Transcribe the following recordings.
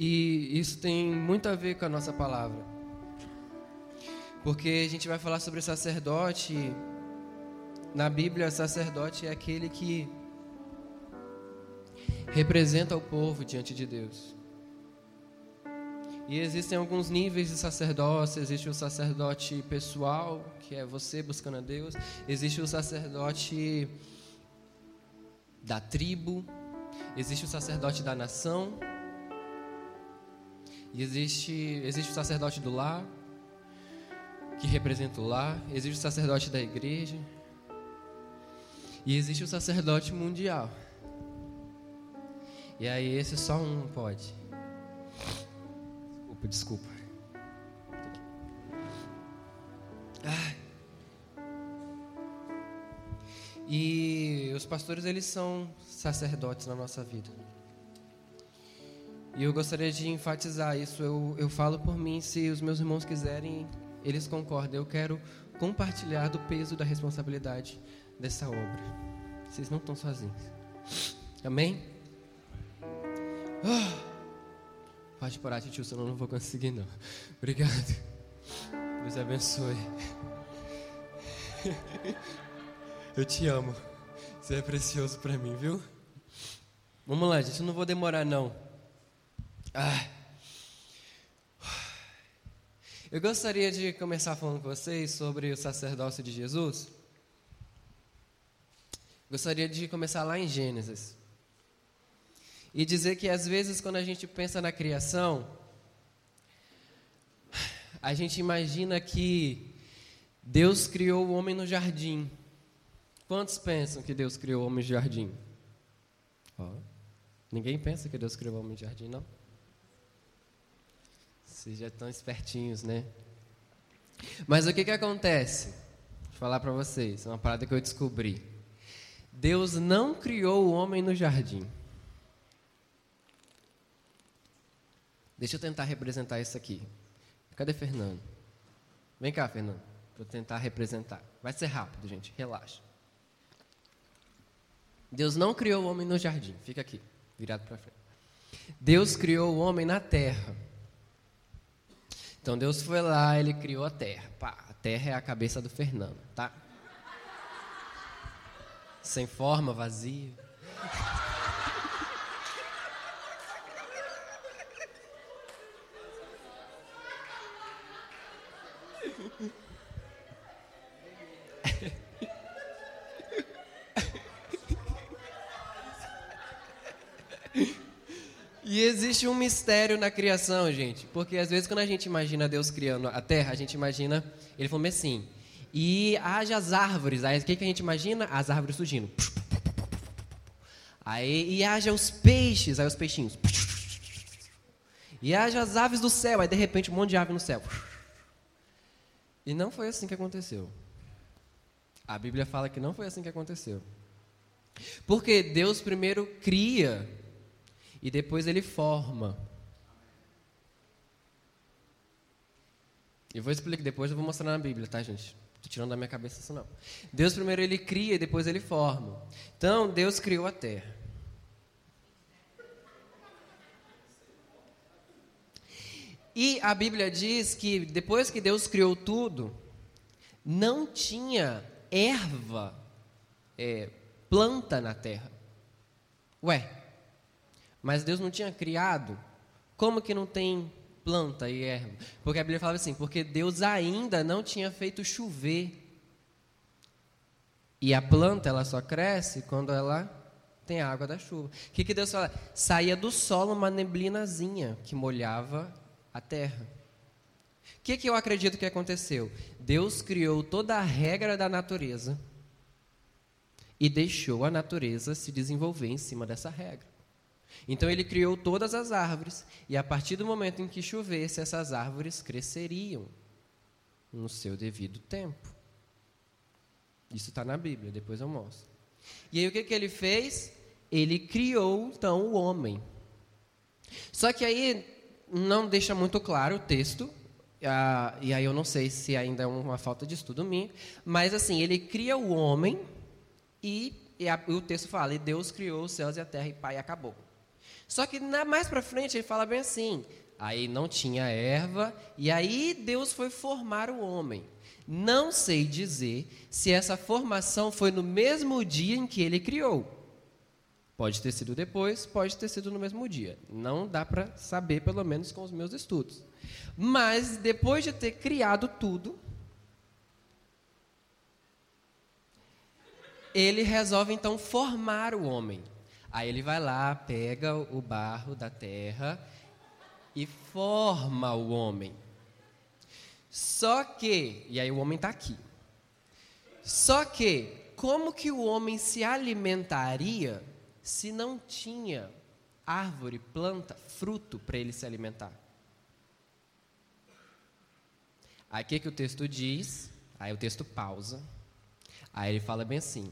E isso tem muito a ver com a nossa palavra. Porque a gente vai falar sobre sacerdote. Na Bíblia, sacerdote é aquele que representa o povo diante de Deus. E existem alguns níveis de sacerdócio. Existe o sacerdote pessoal, que é você buscando a Deus. Existe o sacerdote da tribo. Existe o sacerdote da nação. E existe o sacerdote do lar, que representa o lar. Existe o sacerdote da igreja. E existe o sacerdote mundial. E aí esse só um pode. Desculpa. E os pastores, eles são sacerdotes na nossa vida. E eu gostaria de enfatizar isso. Eu falo por mim, se os meus irmãos quiserem, eles concordam. Eu quero compartilhar do peso da responsabilidade dessa obra. Vocês não estão sozinhos. Amém? Pode parar, tio, senão eu não vou conseguir, não. Obrigado. Deus abençoe. Eu te amo. Você é precioso para mim, viu? Vamos lá, gente. Eu não vou demorar, não. Eu gostaria de começar falando com vocês sobre o sacerdócio de Jesus. Gostaria de começar lá em Gênesis. E dizer que às vezes quando a gente pensa na criação, a gente imagina que Deus criou o homem no jardim. Quantos pensam que Deus criou o homem no jardim? Ninguém pensa que Deus criou o homem no jardim, não? Vocês já estão espertinhos, né? Mas o que acontece? Vou falar para vocês, uma parada que eu descobri. Deus não criou o homem no jardim. Deixa eu tentar representar isso aqui. Cadê Fernando? Vem cá, Fernando, para eu tentar representar. Vai ser rápido, gente, relaxa. Deus não criou o homem no jardim. Fica aqui, virado para frente. Deus criou o homem na terra. Então Deus foi lá, Ele criou a terra. A terra é a cabeça do Fernando, tá? Sem forma, vazio. E existe um mistério na criação, gente. Porque às vezes quando a gente imagina Deus criando a terra, a gente imagina, Ele falou assim, e haja as árvores. Aí o que a gente imagina? As árvores surgindo. Aí, e haja os peixes, aí os peixinhos. E haja as aves do céu, aí de repente um monte de ave no céu. E não foi assim que aconteceu. A Bíblia fala que não foi assim que aconteceu. Porque Deus primeiro cria e depois Ele forma. Eu vou explicar depois, eu vou mostrar na Bíblia, tá, gente? Estou tirando da minha cabeça isso não. Deus primeiro Ele cria e depois Ele forma. Então, Deus criou a terra. E a Bíblia diz que depois que Deus criou tudo, não tinha erva, planta na terra. Mas Deus não tinha criado? Como que não tem planta e erva? Porque a Bíblia fala assim, porque Deus ainda não tinha feito chover. E a planta, ela só cresce quando ela tem a água da chuva. O que Deus fala? Saía do solo uma neblinazinha que molhava a terra. O que eu acredito que aconteceu? Deus criou toda a regra da natureza e deixou a natureza se desenvolver em cima dessa regra. Então Ele criou todas as árvores e a partir do momento em que chovesse, essas árvores cresceriam no seu devido tempo. Isso está na Bíblia, depois eu mostro. E aí o que Ele fez? Ele criou então o homem. Só que aí não deixa muito claro o texto, e aí eu não sei se ainda é uma falta de estudo minha, mas assim, Ele cria o homem e o texto fala, e Deus criou os céus e a terra e acabou. Só que mais para frente ele fala bem assim, aí não tinha erva, e aí Deus foi formar o homem. Não sei dizer se essa formação foi no mesmo dia em que ele criou. Pode ter sido depois, pode ter sido no mesmo dia. Não dá para saber, pelo menos com os meus estudos. Mas depois de ter criado tudo, ele resolve então formar o homem. Aí ele vai lá, pega o barro da terra e forma o homem. Só que, e aí o homem está aqui. Só que, como que o homem se alimentaria se não tinha árvore, planta, fruto para ele se alimentar? Aí o que o texto diz? Aí o texto pausa. Aí ele fala bem assim.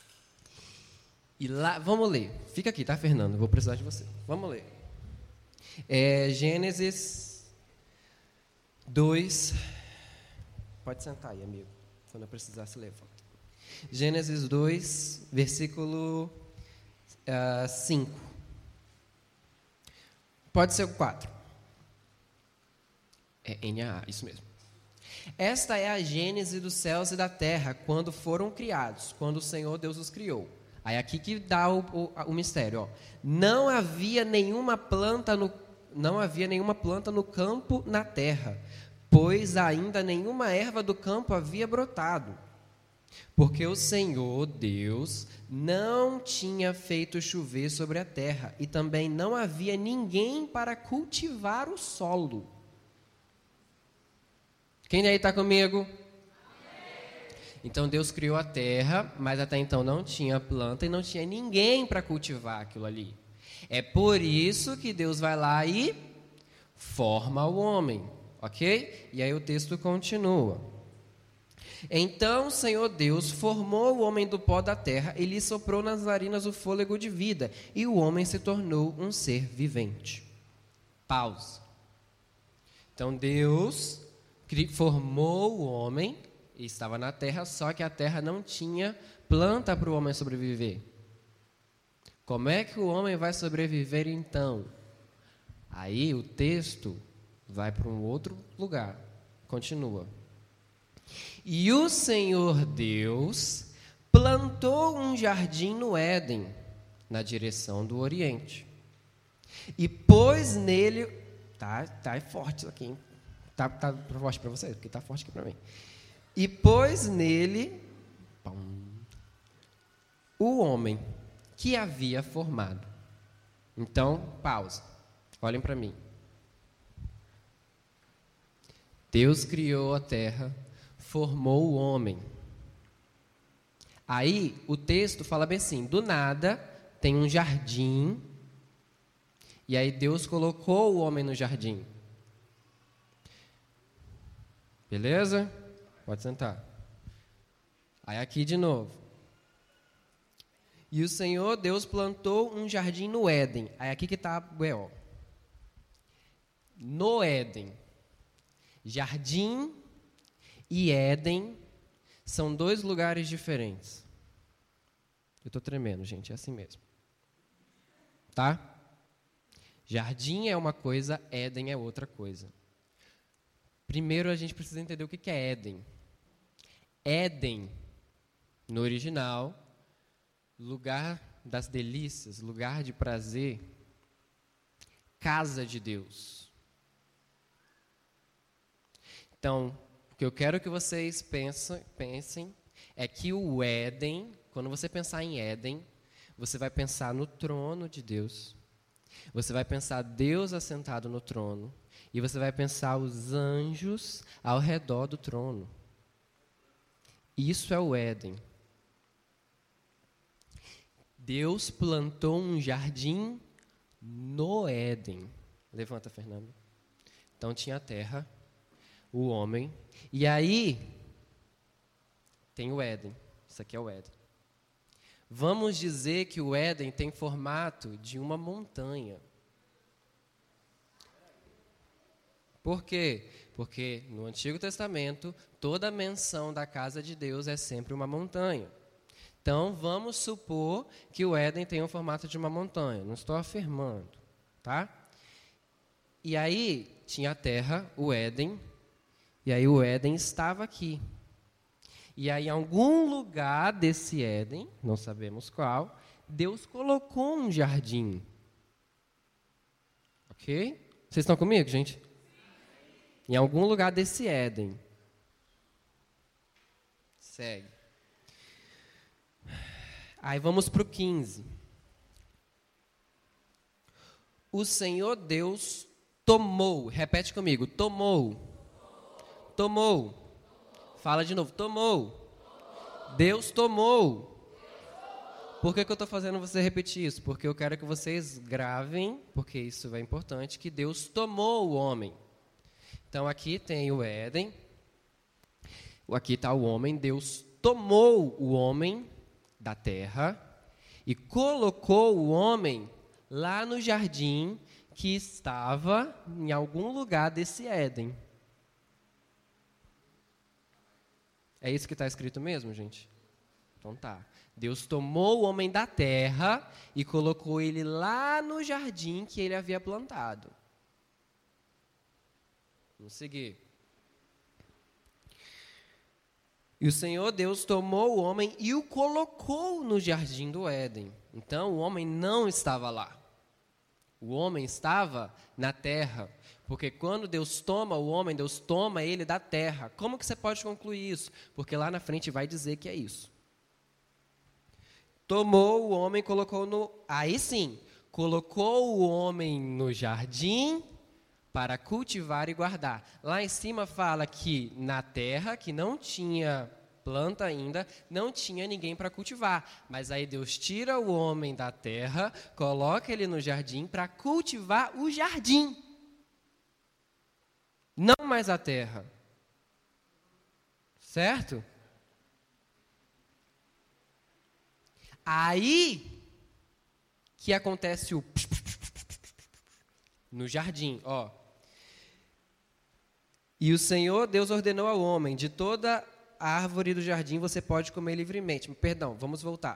E lá, vamos ler. Fica aqui, tá, Fernando? Eu vou precisar de você. Vamos ler. Gênesis 2. Pode sentar aí, amigo. Quando eu precisar, se levanta. Gênesis 2, versículo 5. Pode ser o 4. É NAA, isso mesmo. Esta é a gênese dos céus e da terra, quando foram criados, quando o Senhor Deus os criou. Aí aqui que dá o mistério. Ó. Não havia nenhuma planta no campo, na terra, pois ainda nenhuma erva do campo havia brotado. Porque o Senhor Deus não tinha feito chover sobre a terra, e também não havia ninguém para cultivar o solo. Quem aí está comigo? Então Deus criou a terra, mas até então não tinha planta e não tinha ninguém para cultivar aquilo ali. É por isso que Deus vai lá e forma o homem, ok? E aí o texto continua. Então o Senhor Deus formou o homem do pó da terra e lhe soprou nas narinas o fôlego de vida, e o homem se tornou um ser vivente. Pausa. Então Deus formou o homem, e estava na terra, só que a terra não tinha planta para o homem sobreviver. Como é que o homem vai sobreviver então? Aí o texto vai para um outro lugar. Continua. E o Senhor Deus plantou um jardim no Éden, na direção do Oriente. E pôs nele... Tá forte isso aqui, hein? Tá forte para vocês, porque tá forte aqui para mim. E pôs nele o homem que havia formado. Então, pausa. Olhem para mim. Deus criou a terra, formou o homem. Aí, o texto fala bem assim, do nada, tem um jardim, e aí Deus colocou o homem no jardim. Beleza? Pode sentar. Aí aqui de novo. E o Senhor Deus plantou um jardim no Éden. Aí aqui que está o B.O. No Éden. Jardim e Éden são dois lugares diferentes. Eu estou tremendo, gente, é assim mesmo. Tá? Jardim é uma coisa, Éden é outra coisa. Primeiro a gente precisa entender o que é Éden. Éden, no original, lugar das delícias, lugar de prazer, casa de Deus. Então, o que eu quero que vocês pensem é que o Éden, quando você pensar em Éden, você vai pensar no trono de Deus, você vai pensar Deus assentado no trono, e você vai pensar os anjos ao redor do trono. Isso é o Éden. Deus plantou um jardim no Éden. Levanta, Fernando. Então tinha a terra, o homem, e aí tem o Éden. Isso aqui é o Éden. Vamos dizer que o Éden tem formato de uma montanha. Por quê? Porque no Antigo Testamento, toda a menção da casa de Deus é sempre uma montanha. Então, vamos supor que o Éden tem o formato de uma montanha. Não estou afirmando, tá? E aí, tinha a terra, o Éden, e aí o Éden estava aqui. E aí, em algum lugar desse Éden, não sabemos qual, Deus colocou um jardim. Ok? Vocês estão comigo, gente? Em algum lugar desse Éden. Segue. Aí vamos para o 15. O Senhor Deus tomou, repete comigo, tomou. Fala de novo, tomou. Deus tomou. Por que eu estou fazendo você repetir isso? Porque eu quero que vocês gravem, porque isso é importante, que Deus tomou o homem. Então aqui tem o Éden, aqui está o homem, Deus tomou o homem da terra e colocou o homem lá no jardim que estava em algum lugar desse Éden. É isso que está escrito mesmo, gente? Então tá. Deus tomou o homem da terra e colocou ele lá no jardim que ele havia plantado. Vamos seguir. E o Senhor Deus tomou o homem e o colocou no jardim do Éden. Então o homem não estava lá. O homem estava na terra. Porque quando Deus toma o homem, Deus toma ele da terra. Como que você pode concluir isso? Porque lá na frente vai dizer que é isso. Tomou o homem e colocou no... Aí sim, colocou o homem no jardim para cultivar e guardar. Lá em cima fala que na terra, que não tinha planta ainda, não tinha ninguém para cultivar. Mas aí Deus tira o homem da terra, coloca ele no jardim para cultivar o jardim. Não mais a terra. Certo? Aí que acontece o no jardim, ó. E o Senhor Deus ordenou ao homem: de toda árvore do jardim você pode comer livremente. Perdão, vamos voltar.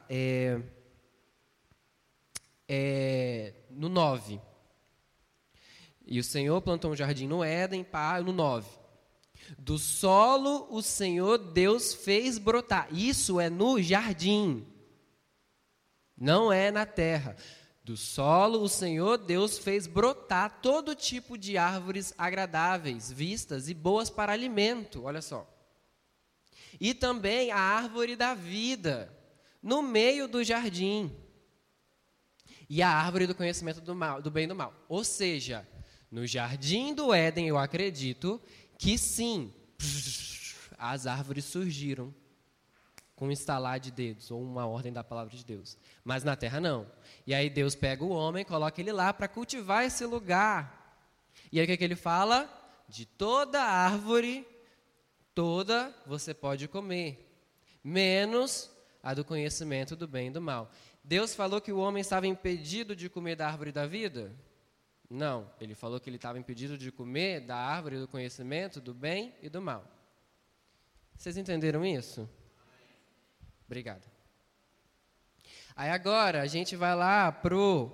No 9. E o Senhor plantou um jardim no Éden, no 9. Do solo o Senhor Deus fez brotar. Isso é no jardim. Não é na terra. Do solo o Senhor Deus fez brotar todo tipo de árvores agradáveis, vistas e boas para alimento. Olha só. E também a árvore da vida, no meio do jardim. E a árvore do conhecimento do bem e do mal. Ou seja, no jardim do Éden, eu acredito que sim, as árvores surgiram com um estalar de dedos, ou uma ordem da palavra de Deus. Mas na terra não. E aí Deus pega o homem, coloca ele lá para cultivar esse lugar. E aí o que ele fala? De toda árvore, toda você pode comer, menos a do conhecimento do bem e do mal. Deus falou que o homem estava impedido de comer da árvore da vida? Não, ele falou que ele estava impedido de comer da árvore do conhecimento do bem e do mal. Vocês entenderam isso? Obrigado. Aí agora a gente vai lá pro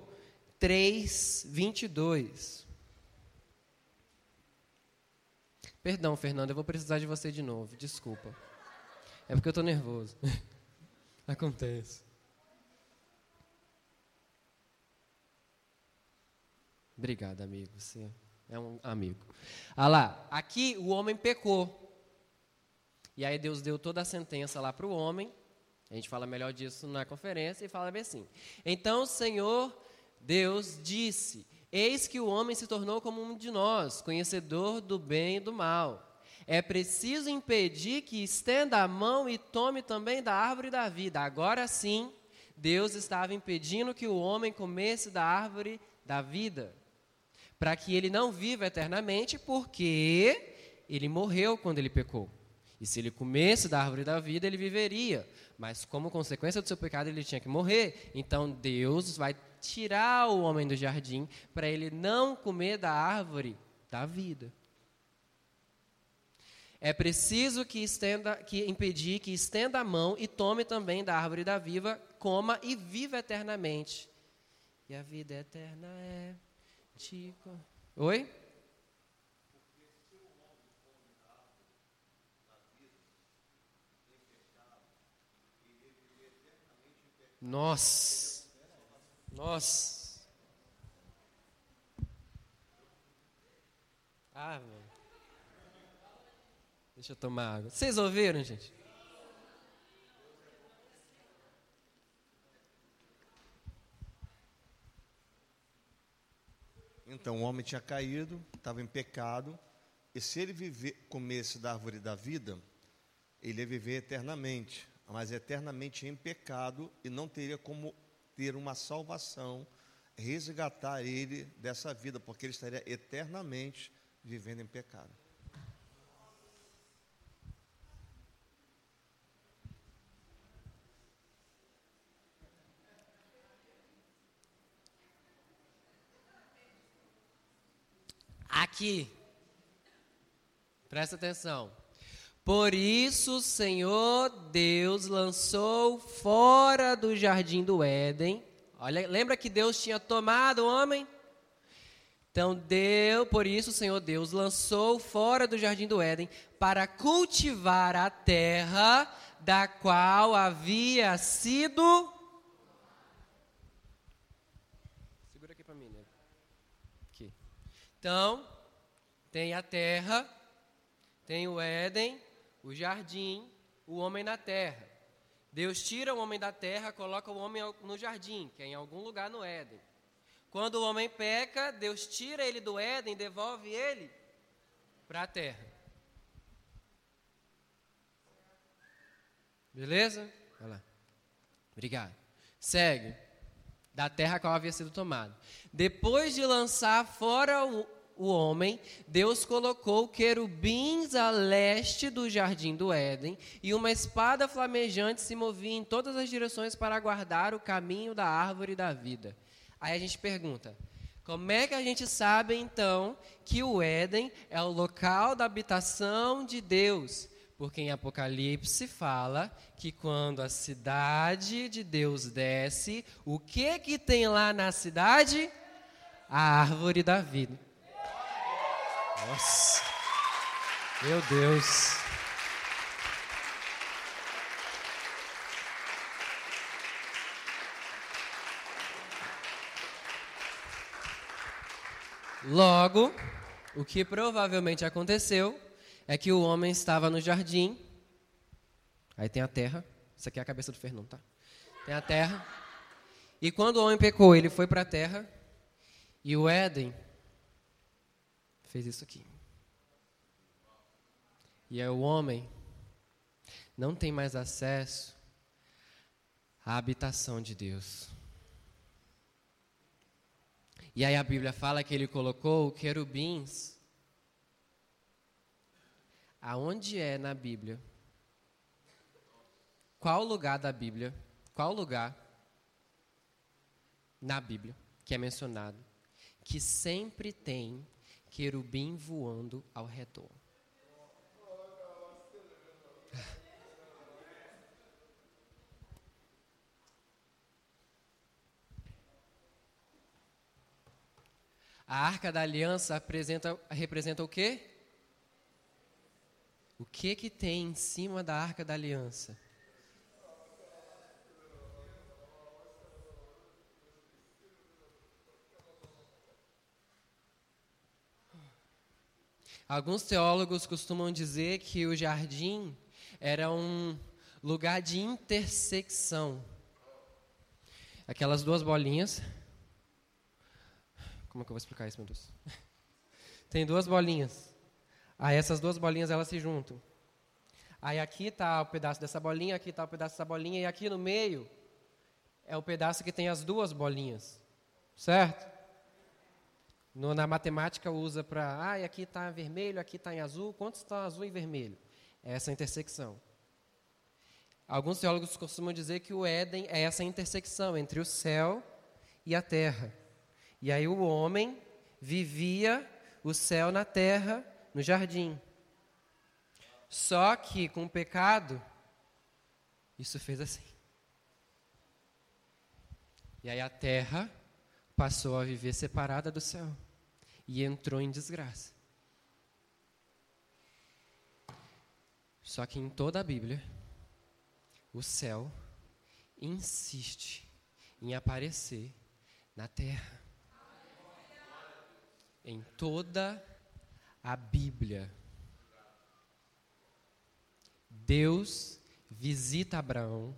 3:22. Perdão, Fernando, eu vou precisar de você de novo, desculpa. É porque eu estou nervoso. Acontece. Obrigado, amigo. Você é um amigo. Ah lá, aqui o homem pecou. E aí Deus deu toda a sentença lá para o homem. A gente fala melhor disso na conferência e fala bem assim. Então o Senhor Deus disse: eis que o homem se tornou como um de nós, conhecedor do bem e do mal. É preciso impedir que estenda a mão e tome também da árvore da vida. Agora sim, Deus estava impedindo que o homem comesse da árvore da vida, para que ele não viva eternamente, porque ele morreu quando ele pecou. E se ele comesse da árvore da vida, ele viveria. Mas como consequência do seu pecado, ele tinha que morrer. Então Deus vai tirar o homem do jardim para ele não comer da árvore da vida. É preciso que impedir que estenda a mão e tome também da árvore da vida, coma e viva eternamente. E a vida eterna é Tico. Oi? Nossa. Ah, mano. Deixa eu tomar água. Vocês ouviram, gente? Então, o homem tinha caído, estava em pecado, e se ele comesse da árvore da vida, ele ia viver eternamente, mas eternamente em pecado, e não teria como ter uma salvação, resgatar ele dessa vida, porque ele estaria eternamente vivendo em pecado. Aqui, presta atenção. Por isso o Senhor Deus lançou fora do jardim do Éden. Olha, lembra que Deus tinha tomado o homem? Então, por isso o Senhor Deus lançou fora do jardim do Éden para cultivar a terra da qual havia sido... Segura aqui para mim, né? Aqui. Então, tem a terra, tem o Éden, o jardim, o homem na terra. Deus tira o homem da terra, coloca o homem no jardim, que é em algum lugar no Éden. Quando o homem peca, Deus tira ele do Éden, devolve ele para a terra. Beleza? Olha lá. Obrigado. Segue. Da terra a qual havia sido tomado. Depois de lançar fora o homem, Deus colocou querubins a leste do jardim do Éden, e uma espada flamejante se movia em todas as direções para guardar o caminho da árvore da vida. Aí a gente pergunta, como é que a gente sabe então que o Éden é o local da habitação de Deus? Porque em Apocalipse fala que quando a cidade de Deus desce, o que tem lá na cidade? A árvore da vida. Nossa, meu Deus. Logo, o que provavelmente aconteceu é que o homem estava no jardim. Aí tem a terra. Isso aqui é a cabeça do Fernando, tá? Tem a terra. E quando o homem pecou, ele foi para a terra. E o Éden fez isso aqui. E aí o homem não tem mais acesso à habitação de Deus. E aí a Bíblia fala que ele colocou querubins. Aonde é na Bíblia? Qual lugar da Bíblia? Qual lugar na Bíblia que é mencionado que sempre tem querubim voando ao redor? A Arca da Aliança representa o quê? O que tem em cima da Arca da Aliança? Alguns teólogos costumam dizer que o jardim era um lugar de intersecção. Aquelas duas bolinhas. Como é que eu vou explicar isso, meu Deus? Tem duas bolinhas. Aí essas duas bolinhas, elas se juntam. Aí aqui está o pedaço dessa bolinha, aqui está o pedaço dessa bolinha, e aqui no meio é o pedaço que tem as duas bolinhas. Certo? Na matemática usa para, aqui está vermelho, aqui está em azul. Quantos estão azul e vermelho? É essa intersecção. Alguns teólogos costumam dizer que o Éden é essa intersecção entre o céu e a terra. E aí o homem vivia o céu na terra, no jardim. Só que com o pecado, isso fez assim. E aí a terra passou a viver separada do céu e entrou em desgraça. Só que em toda a Bíblia, o céu insiste em aparecer na terra. Em toda a Bíblia, Deus visita Abraão.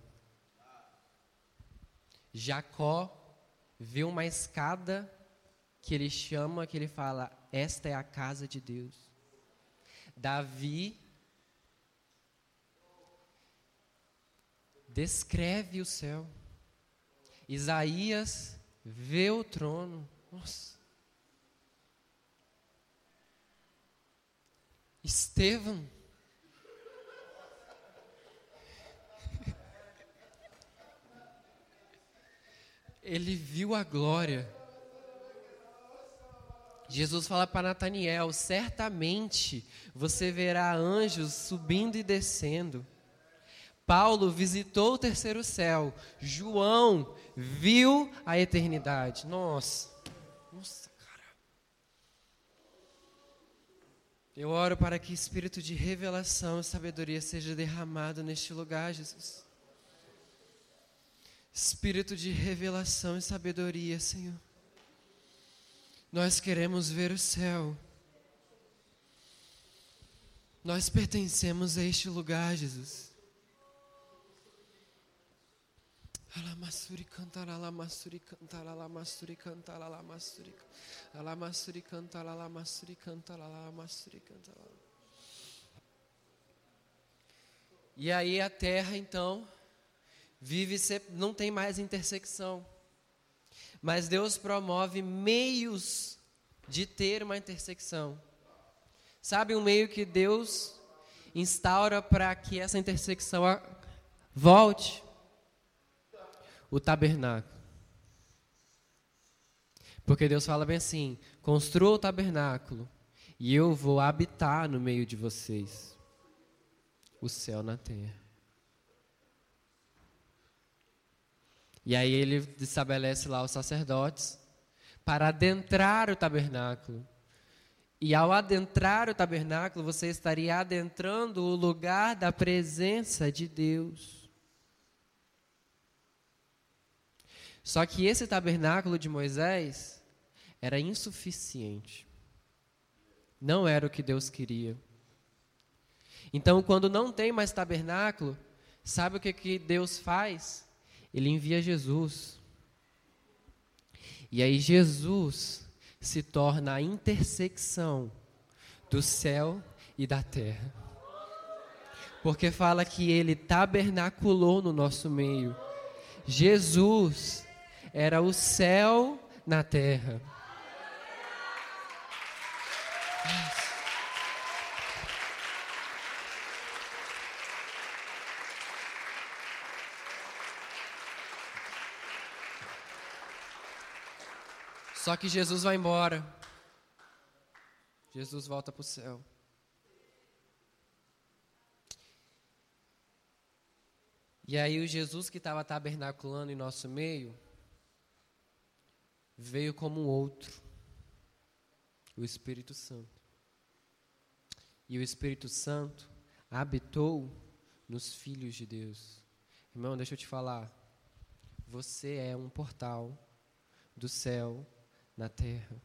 Jacó vê uma escada que ele fala, esta é a casa de Deus. Davi descreve o céu. Isaías vê o trono. Nossa. Estevão ele viu a glória. Jesus fala para Nataniel, certamente você verá anjos subindo e descendo. Paulo visitou o terceiro céu. João viu a eternidade. Nossa, cara. Eu oro para que espírito de revelação e sabedoria seja derramado neste lugar, Jesus. Espírito de revelação e sabedoria, Senhor. Nós queremos ver o céu. Nós pertencemos a este lugar, Jesus. Alamassuri cantar, alamassuri cantar, alamassuri cantar, alamassuri cantar, alamassuri cantar, alamassuri cantar, alamassuri cantar. E aí a terra, então, não tem mais intersecção. Mas Deus promove meios de ter uma intersecção. Sabe um meio que Deus instaura para que essa intersecção volte? O tabernáculo. Porque Deus fala bem assim, construa o tabernáculo e eu vou habitar no meio de vocês. O céu na terra. E aí ele estabelece lá os sacerdotes para adentrar o tabernáculo. E ao adentrar o tabernáculo, você estaria adentrando o lugar da presença de Deus. Só que esse tabernáculo de Moisés era insuficiente. Não era o que Deus queria. Então, quando não tem mais tabernáculo, sabe o que Deus faz? Ele envia Jesus. E aí Jesus se torna a intersecção do céu e da terra. Porque fala que ele tabernaculou no nosso meio. Jesus era o céu na terra. Só que Jesus vai embora. Jesus volta para o céu. E aí o Jesus que estava tabernaculando em nosso meio, veio como um outro. O Espírito Santo. E o Espírito Santo habitou nos filhos de Deus. Irmão, deixa eu te falar. Você é um portal do céu na terra.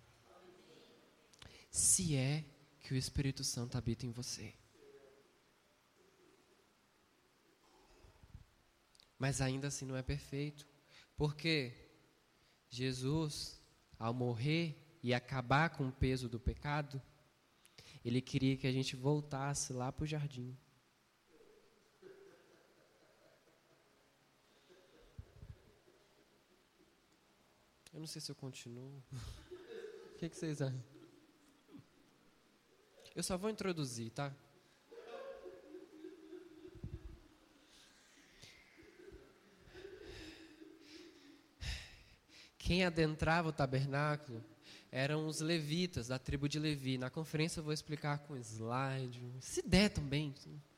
Se é que o Espírito Santo habita em você. Mas ainda assim não é perfeito. Porque Jesus, ao morrer e acabar com o peso do pecado, ele queria que a gente voltasse lá para o jardim. Eu não sei se eu continuo. O que vocês acham? Eu só vou introduzir, tá? Quem adentrava o tabernáculo eram os levitas, da tribo de Levi. Na conferência eu vou explicar com slide, se der também.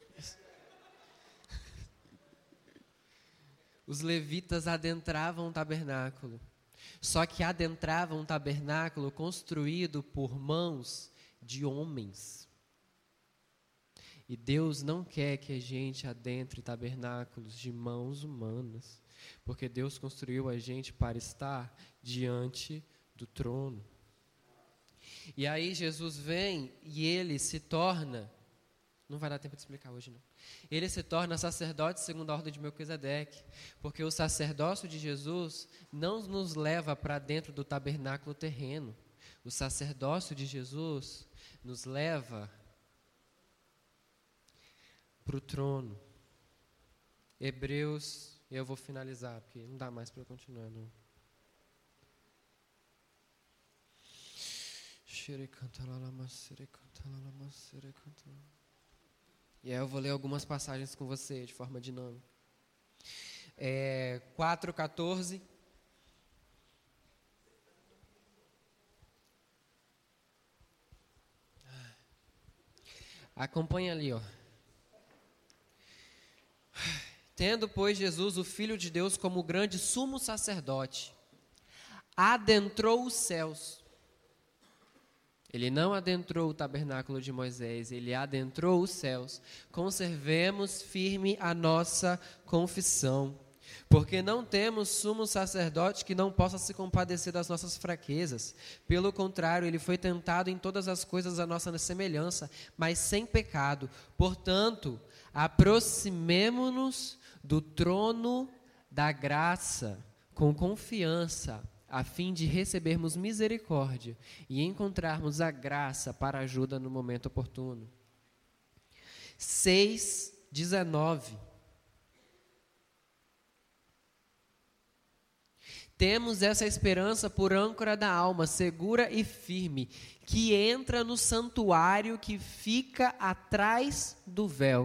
Os levitas adentravam o tabernáculo. Só que adentravam um tabernáculo construído por mãos de homens. E Deus não quer que a gente adentre tabernáculos de mãos humanas, porque Deus construiu a gente para estar diante do trono. E aí Jesus vem e ele se torna, não vai dar tempo de explicar hoje não, ele se torna sacerdote segundo a ordem de Melquisedeque, porque o sacerdócio de Jesus não nos leva para dentro do tabernáculo terreno. O sacerdócio de Jesus nos leva para o trono. Hebreus, eu vou finalizar, porque não dá mais para eu continuar, não. E aí eu vou ler algumas passagens com você, de forma dinâmica. 4:14. Acompanha ali, ó. Tendo, pois, Jesus, o Filho de Deus, como grande sumo sacerdote, adentrou os céus. Ele não adentrou o tabernáculo de Moisés, ele adentrou os céus. Conservemos firme a nossa confissão, porque não temos sumo sacerdote que não possa se compadecer das nossas fraquezas. Pelo contrário, ele foi tentado em todas as coisas à nossa semelhança, mas sem pecado. Portanto, aproximemo-nos do trono da graça com confiança, a fim de recebermos misericórdia e encontrarmos a graça para ajuda no momento oportuno. 6:19. Temos essa esperança por âncora da alma, segura e firme, que entra no santuário que fica atrás do véu,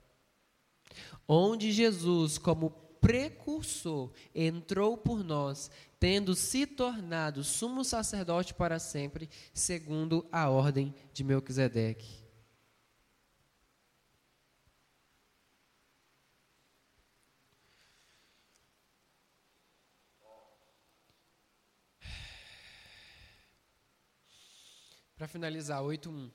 onde Jesus, como precursor, entrou por nós, tendo se tornado sumo sacerdote para sempre, segundo a ordem de Melquisedeque. Para finalizar, 8:1.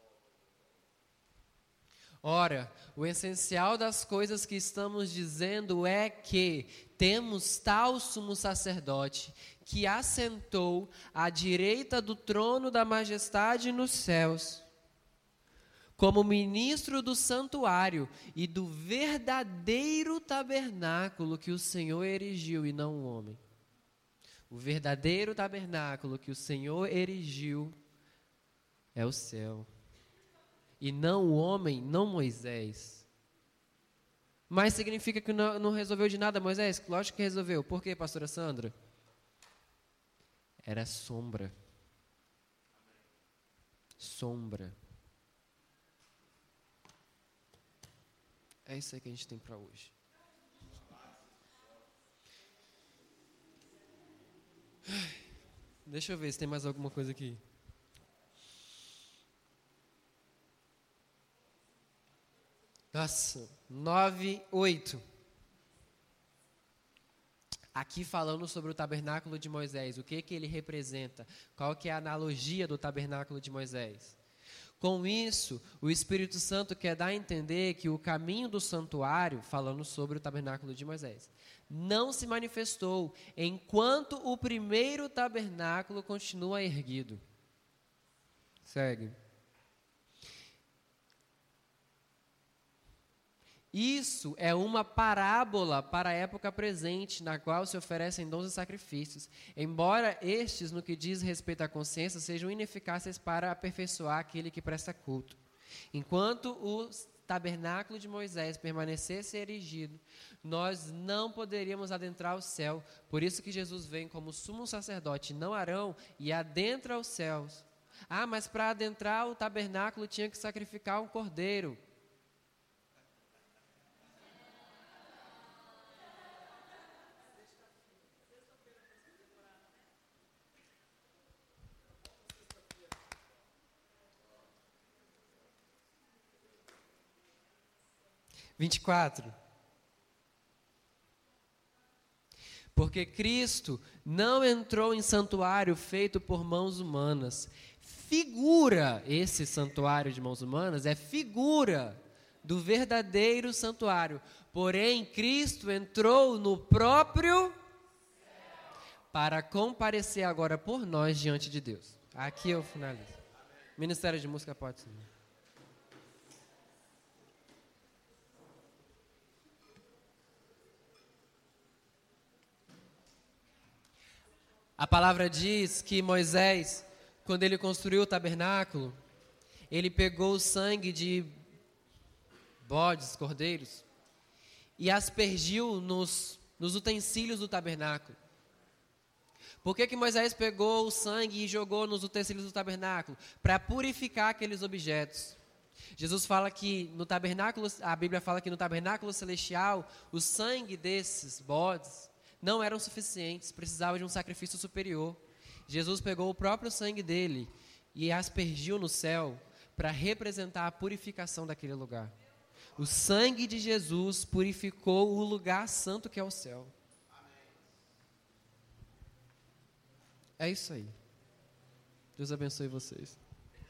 Ora, o essencial das coisas que estamos dizendo é que temos tal sumo sacerdote que assentou à direita do trono da majestade nos céus, como ministro do santuário e do verdadeiro tabernáculo que o Senhor erigiu e não o homem. O verdadeiro tabernáculo que o Senhor erigiu é o céu. E não o homem, não Moisés. Mas significa que não resolveu de nada Moisés? Lógico que resolveu. Por quê, pastora Sandra? Era sombra. Sombra. É isso aí que a gente tem para hoje. Deixa eu ver se tem mais alguma coisa aqui. Nossa, 9:8. Aqui falando sobre o tabernáculo de Moisés, o que ele representa, qual que é a analogia do tabernáculo de Moisés. Com isso, o Espírito Santo quer dar a entender que o caminho do santuário, falando sobre o tabernáculo de Moisés, não se manifestou enquanto o primeiro tabernáculo continua erguido. Segue. Isso é uma parábola para a época presente, na qual se oferecem dons e sacrifícios, embora estes, no que diz respeito à consciência, sejam ineficazes para aperfeiçoar aquele que presta culto. Enquanto o tabernáculo de Moisés permanecesse erigido, nós não poderíamos adentrar o céu. Por isso que Jesus vem como sumo sacerdote, não Arão, e adentra os céus. Ah, mas para adentrar o tabernáculo tinha que sacrificar um cordeiro. 24. Porque Cristo não entrou em santuário feito por mãos humanas. Figura, esse santuário de mãos humanas é figura do verdadeiro santuário. Porém, Cristo entrou no próprio para comparecer agora por nós diante de Deus. Aqui eu finalizo. Ministério de Música pode ser. A palavra diz que Moisés, quando ele construiu o tabernáculo, ele pegou o sangue de bodes, cordeiros, e aspergiu nos utensílios do tabernáculo. Por que Moisés pegou o sangue e jogou nos utensílios do tabernáculo? Para purificar aqueles objetos. Jesus fala que no tabernáculo, a Bíblia fala que no tabernáculo celestial, o sangue desses bodes não eram suficientes, precisava de um sacrifício superior. Jesus pegou o próprio sangue dele e aspergiu no céu para representar a purificação daquele lugar. O sangue de Jesus purificou o lugar santo que é o céu. É isso aí. Deus abençoe vocês.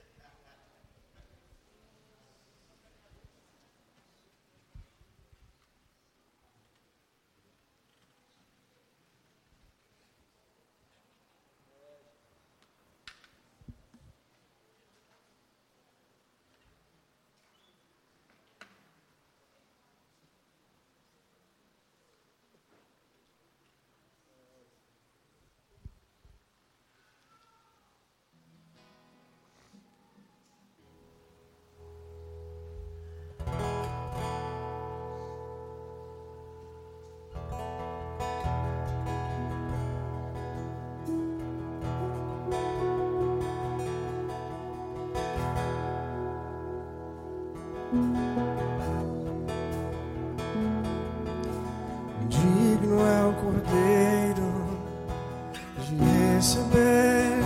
Digno é o Cordeiro de receber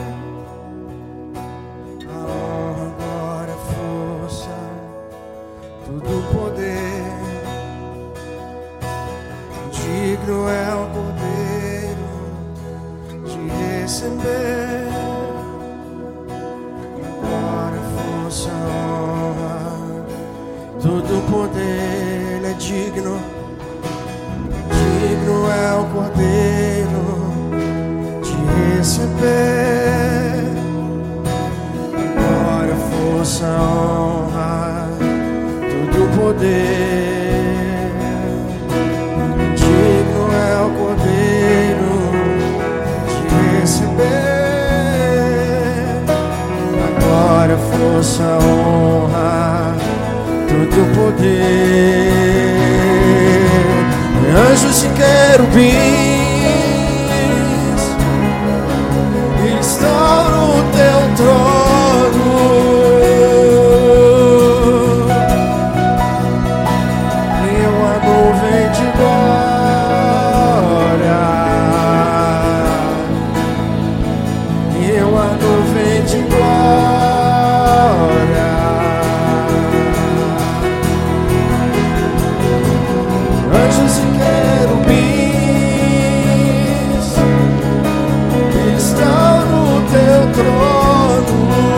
a honra, glória, força, todo o poder. Digno é o Cordeiro de receber a glória, força, honra, todo o poder. Ele é digno. Digno é o Cordeiro de receber glória, força, honra, todo o poder. Digno é o Cordeiro de receber a glória, força, honra, todo o poder. Anjos e querubins estão no teu trono. E uma nuvem de glória, e uma nuvem de glória. Anjos e querubins estão no teu trono.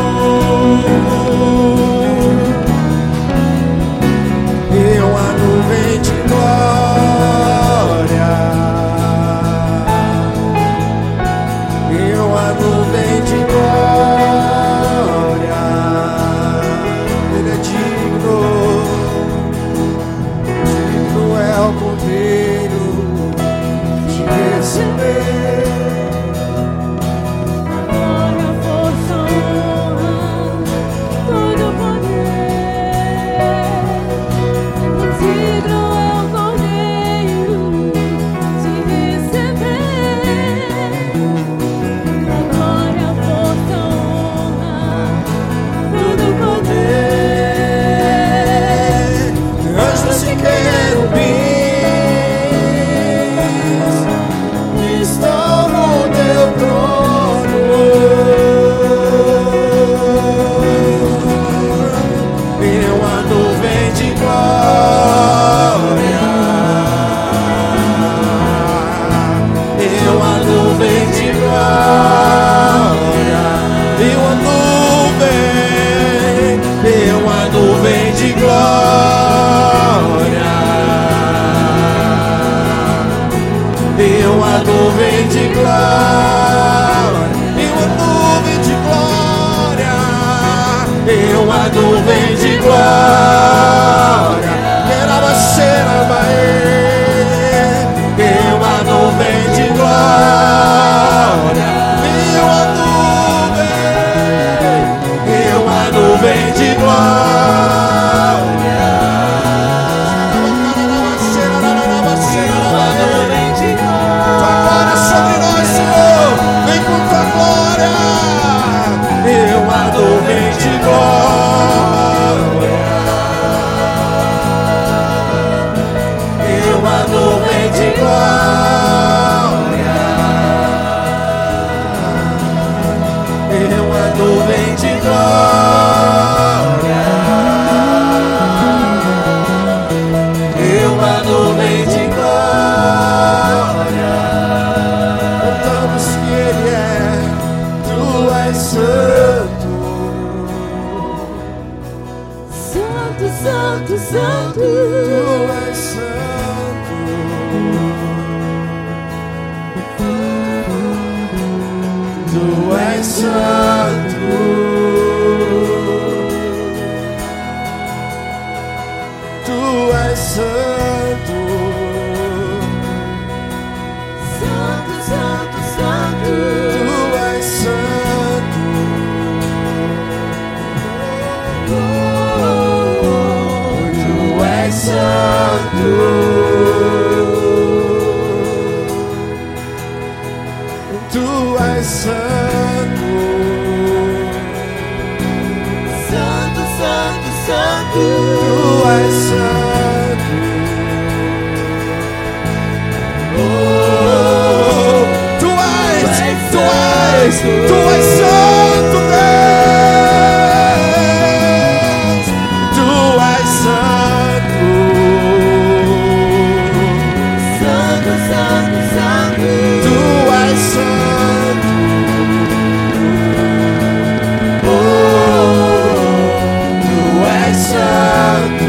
E uma nuvem de glória, e uma nuvem de glória. Ele é digno. É o Cordeiro de receber glória, força, e uma nuvem de glória, e uma nuvem de glória, e uma nuvem de glória, e uma nuvem de glória, era você na Bahia, e uma nuvem de glória, e uma nuvem de glória, tua glória sobre nós, Senhor, vem com tua glória, e uma nuvem de glória, e uma nuvem de glória, e uma nuvem de glória, e uma nuvem de glória. Cantamos que Ele é, Tu és santo, Santo, santo, santo. Tu és santo, Tu és santo, Tu és santo, Santo, santo, santo. Tu és santo, Tu és santo, Tu és santo, Santo, santo, santo. Tu és santo, oh, Tu és santo, Deus, Tu és santo, Santo, santo, santo. Tu és santo, oh, Tu és santo,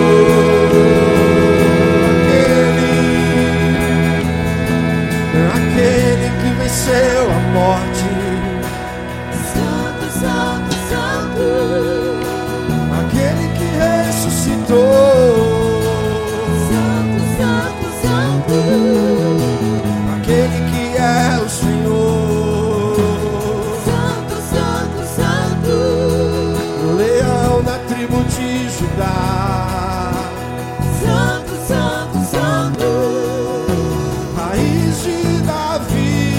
aquele que venceu a morte, Santo, santo, santo. aquele que ressuscitou, Santo, santo, santo. aquele que é o Senhor, Santo, santo, santo. o leão da tribo de Judá, Santo, santo, santo. raiz de Davi,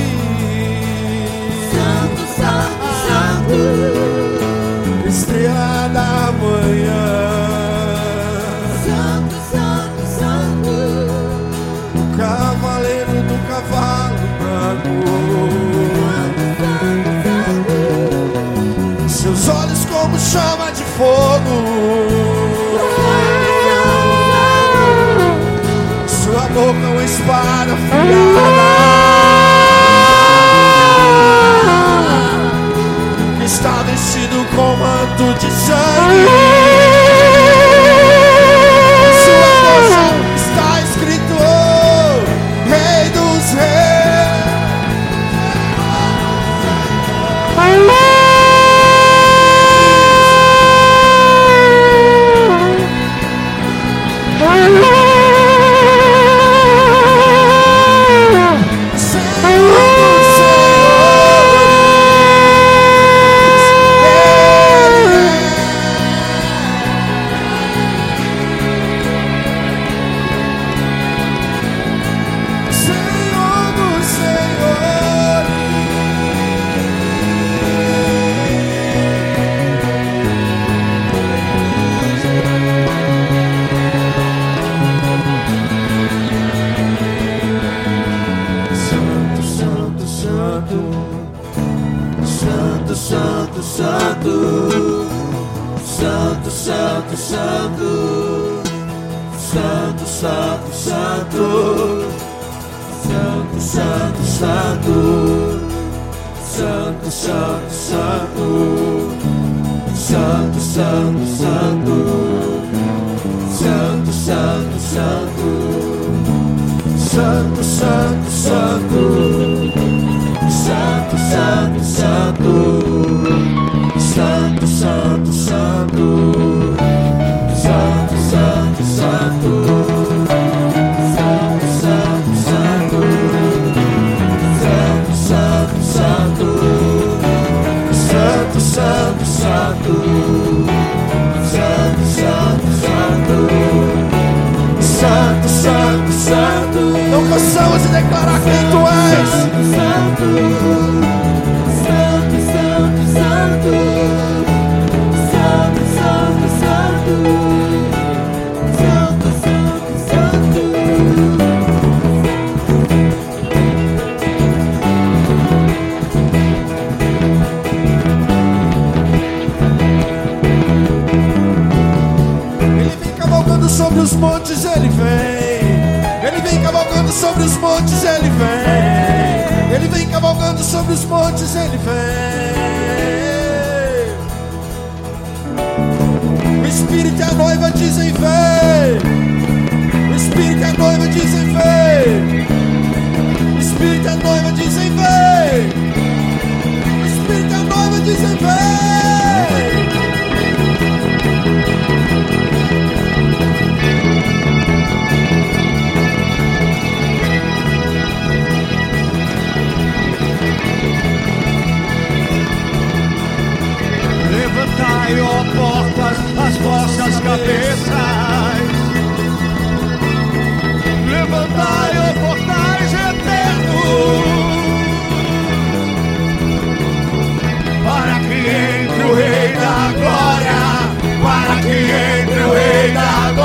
Santo, santo, santo. estrela da manhã, Santo, santo, santo. o cavaleiro do cavalo branco, Santo, santo. seus olhos como chama de fogo, sua boca uma espada afiada, está vestido com manto de sangue, sua força está escrito Rei dos Reis. Santo, Santo, Santo, Santo. Santo, Santo, Santo. Santo, Santo, Santo. Santo, Santo, Santo. Santo, Santo, Santo. Santo, Santo, Santo. Santo, Santo, Santo. Santo, Santo, Santo. Santo, Santo, Santo. Santo, Santo, Santo. Santo, Santo, Santo. Santo, Santo, Santo. Não cansamos de declarar quem tu és. Santo, Santo, Santo, Santo, Santo, Santo, Santo, Santo, Santo, Santo, Santo. Ele vem cavalgando sobre os montes, ele vem. Ele vem cavalgando sobre os montes, ele vem. Ele vem cavalgando sobre os montes, ele vem. O Espírito e a noiva dizem vem. O Espírito e a noiva dizem vem. O Espírito e a noiva dizem vem. O Espírito e a noiva dizem vem. Levantai, ó portas, as vossas cabeças. Levantai, ó portais eternos, para que entre o Rei da Glória, para que entre o Rei da